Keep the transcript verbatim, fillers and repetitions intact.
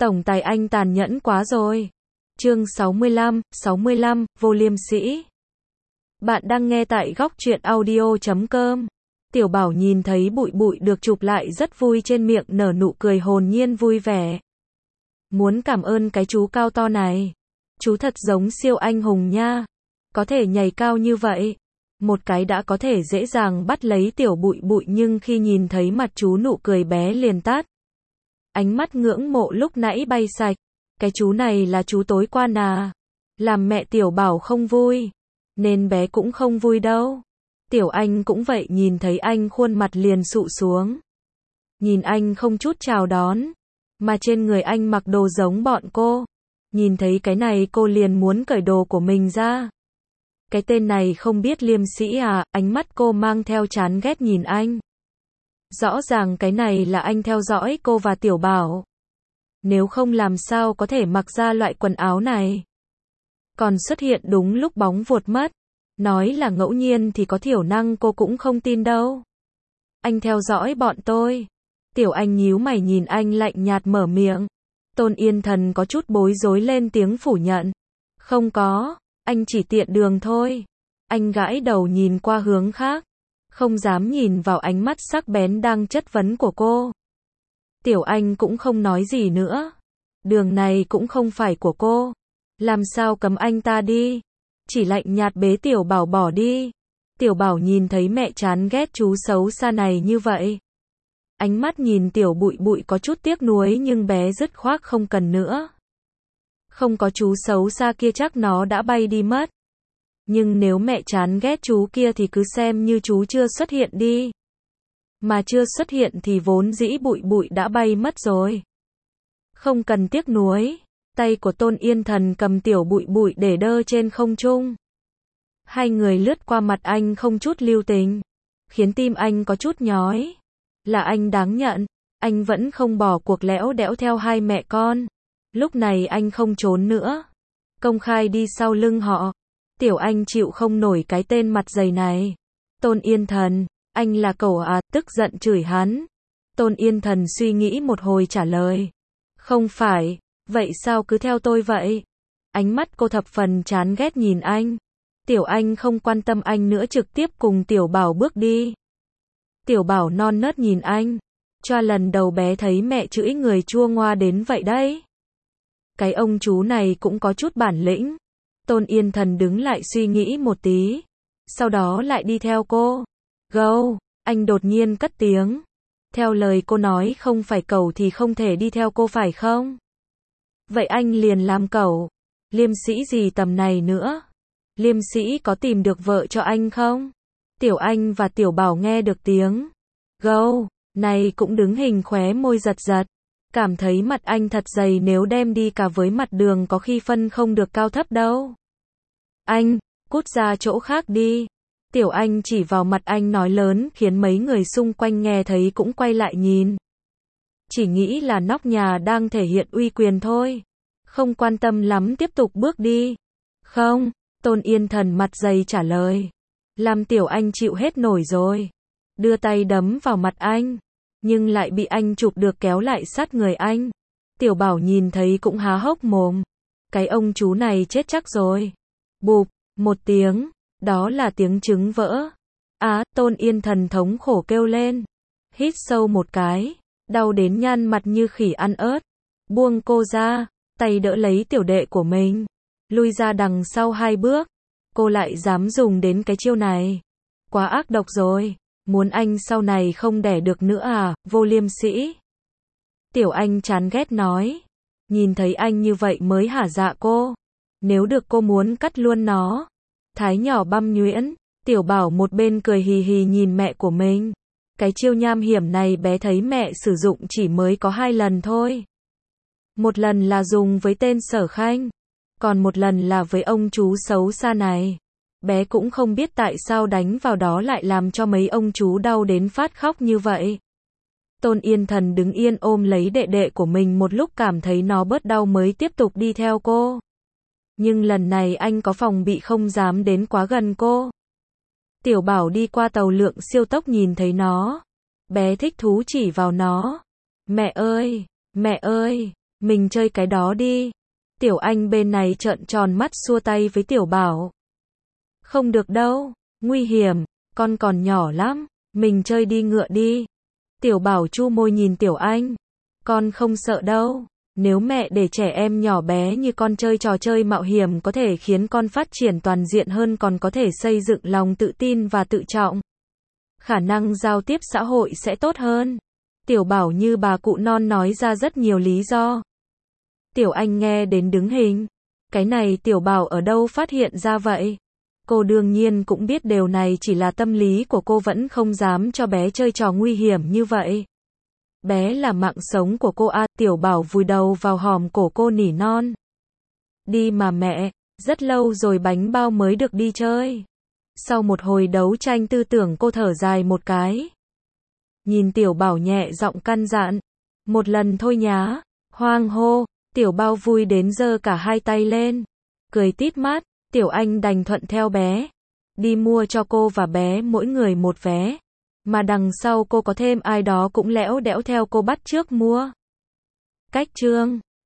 Tổng tài anh tàn nhẫn quá rồi. Chương sáu mươi lăm, sáu mươi lăm, Vô Liêm Sỹ. Bạn đang nghe tại góc truyện audio chấm com. Tiểu Bảo nhìn thấy Bụi Bụi được chụp lại rất vui, trên miệng nở nụ cười hồn nhiên vui vẻ. Muốn cảm ơn cái chú cao to này. Chú thật giống siêu anh hùng nha. Có thể nhảy cao như vậy. Một cái đã có thể dễ dàng bắt lấy Tiểu Bụi Bụi, nhưng khi nhìn thấy mặt chú nụ cười bé liền tắt. Ánh mắt ngưỡng mộ lúc nãy bay sạch. Cái chú này là chú tối quan à. Làm mẹ Tiểu Bảo không vui. Nên bé cũng không vui đâu. Tiểu Anh cũng vậy, nhìn thấy anh khuôn mặt liền sụ xuống. Nhìn anh không chút chào đón. Mà trên người anh mặc đồ giống bọn cô. Nhìn thấy cái này cô liền muốn cởi đồ của mình ra. Cái tên này không biết liêm sĩ à, ánh mắt cô mang theo chán ghét nhìn anh. Rõ ràng cái này là anh theo dõi cô và Tiểu Bảo. Nếu không làm sao có thể mặc ra loại quần áo này. Còn xuất hiện đúng lúc bóng vụt mất. Nói là ngẫu nhiên thì có thiểu năng cô cũng không tin đâu. Anh theo dõi bọn tôi. Tiểu Anh nhíu mày nhìn anh lạnh nhạt mở miệng. Tôn Yên Thần có chút bối rối lên tiếng phủ nhận. Không có, anh chỉ tiện đường thôi. Anh gãi đầu nhìn qua hướng khác. Không dám nhìn vào ánh mắt sắc bén đang chất vấn của cô. Tiểu Anh cũng không nói gì nữa. Đường này cũng không phải của cô. Làm sao cấm anh ta đi. Chỉ lạnh nhạt bế Tiểu Bảo bỏ đi. Tiểu Bảo nhìn thấy mẹ chán ghét chú xấu xa này như vậy. Ánh mắt nhìn Tiểu Bụi Bụi có chút tiếc nuối, nhưng bé dứt khoát không cần nữa. Không có chú xấu xa kia chắc nó đã bay đi mất. Nhưng nếu mẹ chán ghét chú kia thì cứ xem như chú chưa xuất hiện đi. Mà chưa xuất hiện thì vốn dĩ Bụi Bụi đã bay mất rồi. Không cần tiếc nuối. Tay của Tôn Yên Thần cầm Tiểu Bụi Bụi để đơ trên không trung. Hai người lướt qua mặt anh không chút lưu tình. Khiến tim anh có chút nhói. Là anh đáng nhận. Anh vẫn không bỏ cuộc lẽo đẽo theo hai mẹ con. Lúc này anh không trốn nữa. Công khai đi sau lưng họ. Tiểu Anh chịu không nổi cái tên mặt dày này. Tôn Yên Thần, anh là cẩu à, tức giận chửi hắn. Tôn Yên Thần suy nghĩ một hồi trả lời. Không phải, vậy sao cứ theo tôi vậy? Ánh mắt cô thập phần chán ghét nhìn anh. Tiểu Anh không quan tâm anh nữa, trực tiếp cùng Tiểu Bảo bước đi. Tiểu Bảo non nớt nhìn anh. Cho lần đầu bé thấy mẹ chửi người chua ngoa đến vậy đấy. Cái ông chú này cũng có chút bản lĩnh. Tôn Yên Thần đứng lại suy nghĩ một tí. Sau đó lại đi theo cô. Gâu, anh đột nhiên cất tiếng. Theo lời cô nói không phải cẩu thì không thể đi theo cô phải không? Vậy anh liền làm cẩu. Liêm sĩ gì tầm này nữa? Liêm sĩ có tìm được vợ cho anh không? Tiểu Anh và Tiểu Bảo nghe được tiếng gâu này cũng đứng hình, khóe môi giật giật. Cảm thấy mặt anh thật dày, nếu đem đi cả với mặt Đường có khi phân không được cao thấp đâu. Anh, cút ra chỗ khác đi. Tiểu Anh chỉ vào mặt anh nói lớn, khiến mấy người xung quanh nghe thấy cũng quay lại nhìn. Chỉ nghĩ là nóc nhà đang thể hiện uy quyền thôi. Không quan tâm lắm, tiếp tục bước đi. Không, Tôn Yên Thần mặt dày trả lời. Làm Tiểu Anh chịu hết nổi rồi. Đưa tay đấm vào mặt anh. Nhưng lại bị anh chụp được kéo lại sát người anh. Tiểu Bảo nhìn thấy cũng há hốc mồm. Cái ông chú này chết chắc rồi. Bụp, một tiếng. Đó là tiếng trứng vỡ. Á, Tôn Yên Thần thống khổ kêu lên. Hít sâu một cái. Đau đến nhăn mặt như khỉ ăn ớt. Buông cô ra. Tay đỡ lấy tiểu đệ của mình. Lui ra đằng sau hai bước. Cô lại dám dùng đến cái chiêu này. Quá ác độc rồi. Muốn anh sau này không đẻ được nữa à, vô liêm sĩ. Tiểu Anh chán ghét nói. Nhìn thấy anh như vậy mới hả dạ cô. Nếu được cô muốn cắt luôn nó. Thái nhỏ băm nhuyễn. Tiểu Bảo một bên cười hì hì nhìn mẹ của mình. Cái chiêu nham hiểm này bé thấy mẹ sử dụng chỉ mới có hai lần thôi. Một lần là dùng với tên Sở Khanh. Còn một lần là với ông chú xấu xa này. Bé cũng không biết tại sao đánh vào đó lại làm cho mấy ông chú đau đến phát khóc như vậy. Tôn Yên Thần đứng yên ôm lấy đệ đệ của mình một lúc, cảm thấy nó bớt đau mới tiếp tục đi theo cô. Nhưng lần này anh có phòng bị, không dám đến quá gần cô. Tiểu Bảo đi qua tàu lượng siêu tốc nhìn thấy nó. Bé thích thú chỉ vào nó. Mẹ ơi, mẹ ơi, Mình chơi cái đó đi. Tiểu Anh bên này trợn tròn mắt xua tay với Tiểu Bảo. Không được đâu, nguy hiểm, con còn nhỏ lắm, mình chơi đi ngựa đi. Tiểu Bảo chu môi nhìn Tiểu Anh. Con không sợ đâu. Nếu mẹ để trẻ em nhỏ bé như con chơi trò chơi mạo hiểm có thể khiến con phát triển toàn diện hơn, còn có thể xây dựng lòng tự tin và tự trọng. Khả năng giao tiếp xã hội sẽ tốt hơn. Tiểu Bảo như bà cụ non nói ra rất nhiều lý do. Tiểu Anh nghe đến đứng hình. Cái này Tiểu Bảo ở đâu phát hiện ra vậy? Cô đương nhiên cũng biết điều này chỉ là tâm lý của cô, vẫn không dám cho bé chơi trò nguy hiểm như vậy. Bé là mạng sống của cô à, Tiểu Bảo vùi đầu vào hòm cổ cô nỉ non. Đi mà mẹ, rất lâu rồi bánh bao mới được đi chơi. Sau một hồi đấu tranh tư tưởng cô thở dài một cái. Nhìn Tiểu Bảo nhẹ giọng căn dặn. Một lần thôi nhá. Hoang hô, Tiểu Bao vui đến giơ cả hai tay lên. Cười tít mắt, Tiểu Anh đành thuận theo bé. Đi mua cho cô và bé mỗi người một vé. Mà đằng sau cô có thêm ai đó cũng lẽo đẽo theo cô bắt chước mua. Cách chương